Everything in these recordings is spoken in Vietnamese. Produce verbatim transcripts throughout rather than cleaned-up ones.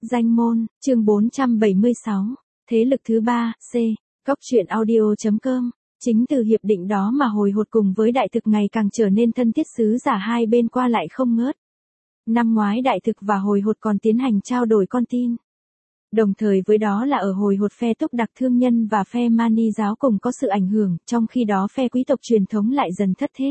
Danh môn, chương bốn trăm bảy mươi sáu, thế lực thứ ba, C, Cốc truyện audio.com. Chính từ hiệp định đó mà hồi hột cùng với đại thực ngày càng trở nên thân thiết, sứ giả hai bên qua lại không ngớt. Năm ngoái đại thực và hồi hột còn tiến hành trao đổi con tin. Đồng thời với đó là ở hồi hột phe túc đặc thương nhân và phe Mani giáo cùng có sự ảnh hưởng, trong khi đó phe quý tộc truyền thống lại dần thất thế.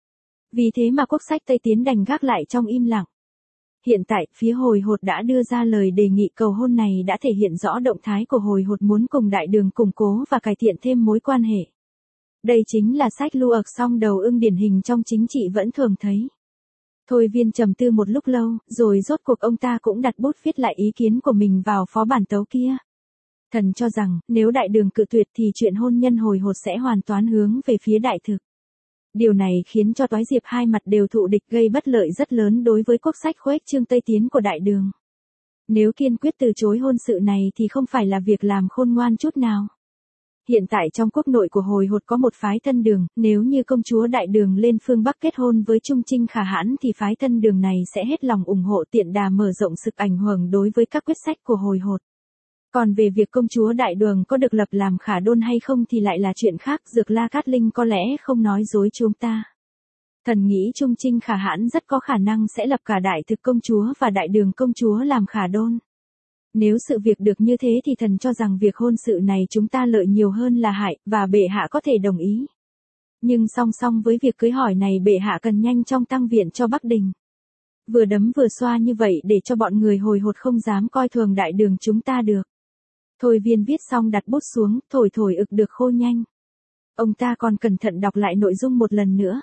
Vì thế mà quốc sách Tây Tiến đành gác lại trong im lặng. Hiện tại, phía hồi hột đã đưa ra lời đề nghị cầu hôn này đã thể hiện rõ động thái của hồi hột muốn cùng đại đường củng cố và cải thiện thêm mối quan hệ. Đây chính là sách lưu ực song đầu ưng điển hình trong chính trị vẫn thường thấy. Thôi Viên trầm tư một lúc lâu, rồi rốt cuộc ông ta cũng đặt bút viết lại ý kiến của mình vào phó bản tấu kia. Thần cho rằng, nếu đại đường cự tuyệt thì chuyện hôn nhân hồi hột sẽ hoàn toàn hướng về phía đại thực. Điều này khiến cho toái diệp hai mặt đều thụ địch, gây bất lợi rất lớn đối với quốc sách khuếch trương Tây Tiến của đại đường. Nếu kiên quyết từ chối hôn sự này thì không phải là việc làm khôn ngoan chút nào. Hiện tại trong quốc nội của hồi hột có một phái thân đường, nếu như công chúa đại đường lên phương Bắc kết hôn với Trung Trinh Khả Hãn thì phái thân đường này sẽ hết lòng ủng hộ, tiện đà mở rộng sự ảnh hưởng đối với các quyết sách của hồi hột. Còn về việc công chúa đại đường có được lập làm khả đôn hay không thì lại là chuyện khác, Dược La Cát Linh có lẽ không nói dối chúng ta. Thần nghĩ Trung Trinh Khả Hãn rất có khả năng sẽ lập cả đại thực công chúa và đại đường công chúa làm khả đôn. Nếu sự việc được như thế thì thần cho rằng việc hôn sự này chúng ta lợi nhiều hơn là hại, và bệ hạ có thể đồng ý. Nhưng song song với việc cưới hỏi này bệ hạ cần nhanh chóng tăng viện cho Bắc Đình. Vừa đấm vừa xoa như vậy để cho bọn người hồi hột không dám coi thường đại đường chúng ta được. Thôi Viên viết xong đặt bút xuống, thổi thổi ực được khô nhanh. Ông ta còn cẩn thận đọc lại nội dung một lần nữa.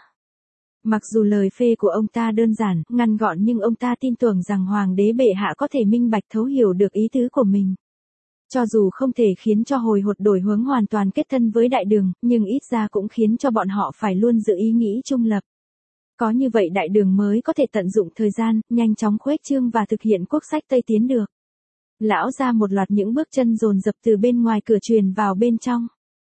Mặc dù lời phê của ông ta đơn giản, ngắn gọn nhưng ông ta tin tưởng rằng hoàng đế bệ hạ có thể minh bạch thấu hiểu được ý tứ của mình. Cho dù không thể khiến cho hồi hột đổi hướng hoàn toàn kết thân với đại đường, nhưng ít ra cũng khiến cho bọn họ phải luôn giữ ý nghĩ trung lập. Có như vậy đại đường mới có thể tận dụng thời gian, nhanh chóng khuếch trương và thực hiện quốc sách Tây Tiến được. Lão ra một loạt những bước chân dồn dập từ bên ngoài cửa truyền vào bên trong.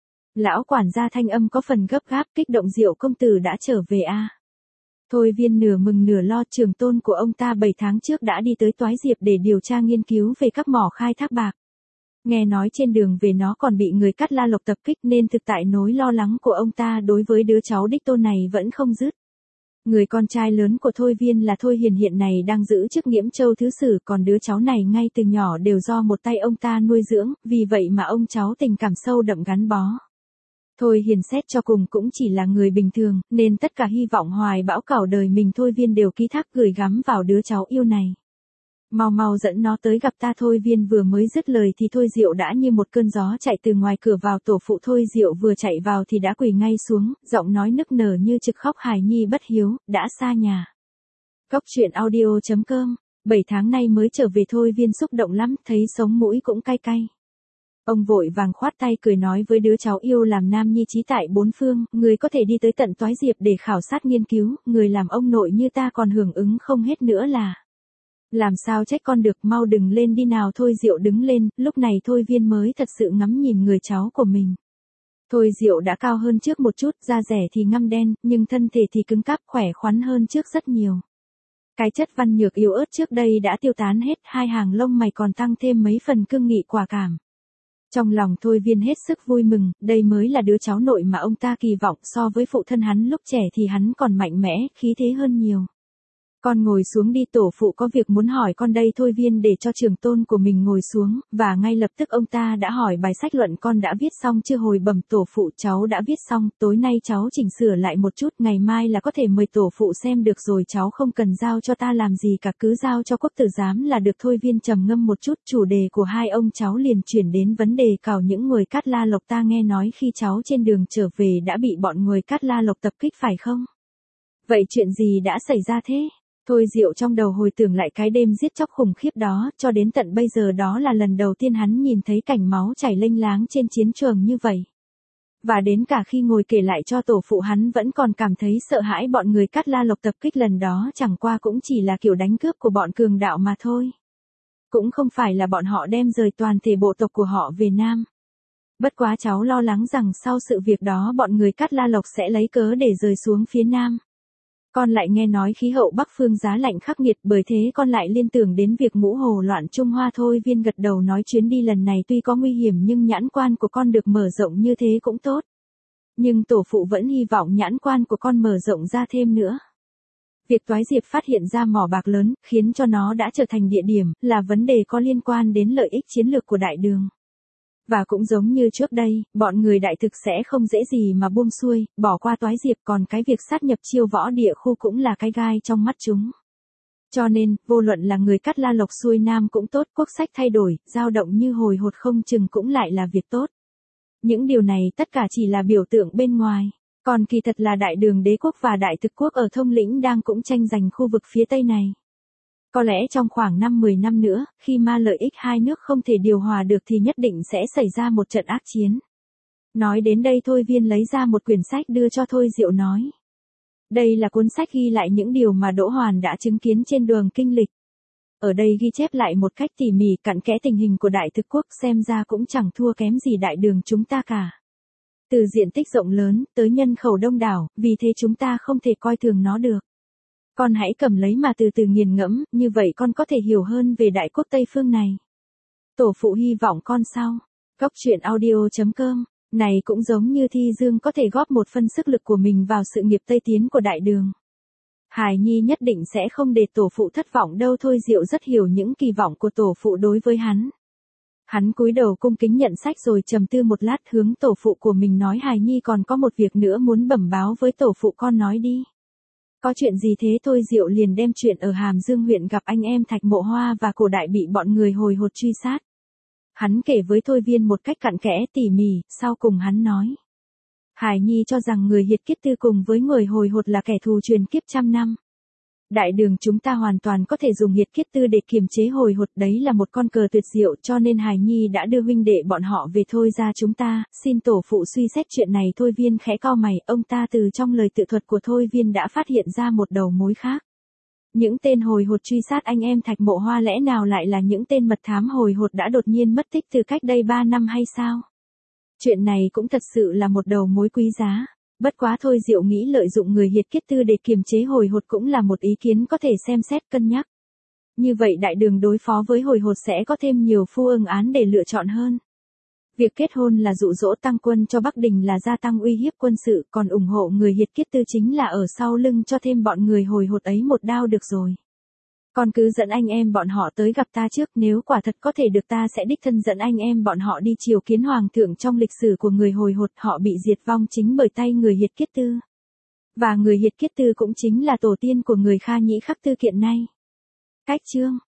Lão quản gia thanh âm có phần gấp gáp, kích động, Diệu công tử đã trở về a. À? Thôi Viên nửa mừng nửa lo, trường tôn của ông ta bảy tháng trước đã đi tới Toái Diệp để điều tra nghiên cứu về các mỏ khai thác bạc. Nghe nói trên đường về nó còn bị người Cát La Lộc tập kích nên thực tại nỗi lo lắng của ông ta đối với đứa cháu đích tôn này vẫn không dứt. Người con trai lớn của Thôi Viên là Thôi Hiền hiện này đang giữ chức Nghiễm Châu thứ sử, còn đứa cháu này ngay từ nhỏ đều do một tay ông ta nuôi dưỡng, vì vậy mà ông cháu tình cảm sâu đậm gắn bó. Thôi Hiền xét cho cùng cũng chỉ là người bình thường, nên tất cả hy vọng hoài bão cảo đời mình Thôi Viên đều ký thác gửi gắm vào đứa cháu yêu này. Mau mau dẫn nó tới gặp ta. Thôi Viên vừa mới dứt lời thì Thôi Diệu đã như một cơn gió chạy từ ngoài cửa vào tổ phụ. Thôi Diệu vừa chạy vào thì đã quỳ ngay xuống, giọng nói nức nở như trực khóc hài nhi bất hiếu, đã xa nhà. Cốc truyện audio.com. Bảy tháng nay mới trở về. Thôi Viên xúc động lắm, thấy sống mũi cũng cay cay. Ông vội vàng khoát tay cười nói với đứa cháu yêu làm nam nhi trí tại bốn phương, người có thể đi tới tận Toái Diệp để khảo sát nghiên cứu, người làm ông nội như ta còn hưởng ứng không hết nữa là. Làm sao trách con được, mau đừng lên đi nào. Thôi Diệu đứng lên, lúc này Thôi Viên mới thật sự ngắm nhìn người cháu của mình. Thôi Diệu đã cao hơn trước một chút, da rẻ thì ngăm đen, nhưng thân thể thì cứng cáp, khỏe khoắn hơn trước rất nhiều. Cái chất văn nhược yếu ớt trước đây đã tiêu tán hết, hai hàng lông mày còn tăng thêm mấy phần cương nghị quả cảm. Trong lòng Thôi Viên hết sức vui mừng, đây mới là đứa cháu nội mà ông ta kỳ vọng, so với phụ thân hắn lúc trẻ thì hắn còn mạnh mẽ, khí thế hơn nhiều. Con ngồi xuống đi, tổ phụ có việc muốn hỏi con đây. Thôi Viên để cho trưởng tôn của mình ngồi xuống, và ngay lập tức ông ta đã hỏi bài sách luận con đã viết xong chưa. Hồi bẩm tổ phụ, cháu đã viết xong, tối nay cháu chỉnh sửa lại một chút, ngày mai là có thể mời tổ phụ xem được rồi, cháu không cần giao cho ta làm gì cả, cứ giao cho quốc tử giám là được. Thôi Viên trầm ngâm một chút, chủ đề của hai ông cháu liền chuyển đến vấn đề cào những người Cát La Lộc. Ta nghe nói khi cháu trên đường trở về đã bị bọn người Cát La Lộc tập kích phải không? Vậy chuyện gì đã xảy ra thế? Thôi Diệu trong đầu hồi tưởng lại cái đêm giết chóc khủng khiếp đó, cho đến tận bây giờ đó là lần đầu tiên hắn nhìn thấy cảnh máu chảy lênh láng trên chiến trường như vậy. Và đến cả khi ngồi kể lại cho tổ phụ hắn vẫn còn cảm thấy sợ hãi. Bọn người Cát La Lộc tập kích lần đó chẳng qua cũng chỉ là kiểu đánh cướp của bọn cường đạo mà thôi. Cũng không phải là bọn họ đem rời toàn thể bộ tộc của họ về Nam. Bất quá cháu lo lắng rằng sau sự việc đó bọn người Cát La Lộc sẽ lấy cớ để rời xuống phía Nam. Con lại nghe nói khí hậu Bắc Phương giá lạnh khắc nghiệt, bởi thế con lại liên tưởng đến việc ngũ hồ loạn Trung Hoa. Thôi Viên gật đầu nói chuyến đi lần này tuy có nguy hiểm nhưng nhãn quan của con được mở rộng như thế cũng tốt. Nhưng tổ phụ vẫn hy vọng nhãn quan của con mở rộng ra thêm nữa. Việc Toái Diệp phát hiện ra mỏ bạc lớn, khiến cho nó đã trở thành địa điểm, là vấn đề có liên quan đến lợi ích chiến lược của Đại Đường. Và cũng giống như trước đây, bọn người Đại Thực sẽ không dễ gì mà buông xuôi, bỏ qua Toái Diệp, còn cái việc sát nhập Chiêu Võ địa khu cũng là cái gai trong mắt chúng. Cho nên, vô luận là người Cát La Lộc xuôi nam cũng tốt, quốc sách thay đổi, dao động như hồi hột không chừng cũng lại là việc tốt. Những điều này tất cả chỉ là biểu tượng bên ngoài. Còn kỳ thật là Đại Đường đế quốc và Đại Thực quốc ở Thông Lĩnh đang cũng tranh giành khu vực phía Tây này. Có lẽ trong khoảng năm mười năm nữa, khi ma lợi ích hai nước không thể điều hòa được thì nhất định sẽ xảy ra một trận ác chiến. Nói đến đây Thôi Viên lấy ra một quyển sách đưa cho Thôi Diệu nói. Đây là cuốn sách ghi lại những điều mà Đỗ Hoàn đã chứng kiến trên đường kinh lịch. Ở đây ghi chép lại một cách tỉ mỉ cặn kẽ tình hình của Đại Thực quốc, xem ra cũng chẳng thua kém gì Đại Đường chúng ta cả. Từ diện tích rộng lớn, tới nhân khẩu đông đảo, vì thế chúng ta không thể coi thường nó được. Con hãy cầm lấy mà từ từ nghiền ngẫm, như vậy con có thể hiểu hơn về Đại quốc Tây Phương này. Tổ phụ hy vọng con sau. Góc truyện audio chấm com, này cũng giống như Thi Dương có thể góp một phần sức lực của mình vào sự nghiệp Tây tiến của Đại Đường. Hài Nhi nhất định sẽ không để tổ phụ thất vọng đâu. Thôi Diệu rất hiểu những kỳ vọng của tổ phụ đối với hắn. Hắn cúi đầu cung kính nhận sách rồi trầm tư một lát, hướng tổ phụ của mình nói: Hài Nhi còn có một việc nữa muốn bẩm báo với tổ phụ. Con nói đi. Có chuyện gì thế? Thôi Diệu liền đem chuyện ở Hàm Dương huyện gặp anh em Thạch Mộ Hoa và Cổ Đại bị bọn người hồi hột truy sát. Hắn kể với Thôi Viên một cách cặn kẽ tỉ mỉ, sau cùng hắn nói. Hài Nhi cho rằng người Hiệt Kiết Tư cùng với người hồi hột là kẻ thù truyền kiếp trăm năm. Đại Đường chúng ta hoàn toàn có thể dùng Hiệt Kiết Tư để kiềm chế hồi hột, đấy là một con cờ tuyệt diệu, cho nên Hài Nhi đã đưa huynh đệ bọn họ về Thôi ra chúng ta, xin tổ phụ suy xét chuyện này. Thôi Viên khẽ cau mày, ông ta từ trong lời tự thuật của Thôi Viên đã phát hiện ra một đầu mối khác. Những tên hồi hột truy sát anh em Thạch Mộ Hoa lẽ nào lại là những tên mật thám hồi hột đã đột nhiên mất tích từ cách đây ba năm hay sao? Chuyện này cũng thật sự là một đầu mối quý giá. Bất quá Thôi Diệu nghĩ lợi dụng người Hiệt Kiết Tư để kiềm chế hồi hột cũng là một ý kiến có thể xem xét cân nhắc. Như vậy Đại Đường đối phó với hồi hột sẽ có thêm nhiều phương án để lựa chọn hơn. Việc kết hôn là dụ dỗ tăng quân cho Bắc Đình là gia tăng uy hiếp quân sự, còn ủng hộ người Hiệt Kiết Tư chính là ở sau lưng cho thêm bọn người hồi hột ấy một đao được rồi. Con cứ dẫn anh em bọn họ tới gặp ta trước, nếu quả thật có thể được ta sẽ đích thân dẫn anh em bọn họ đi triều kiến hoàng thượng. Trong lịch sử của người hồi hột, họ bị diệt vong chính bởi tay người Hiệt Kiết Tư. Và người Hiệt Kiết Tư cũng chính là tổ tiên của người Kha Nhĩ Khắc Tư kiện nay. Cách chương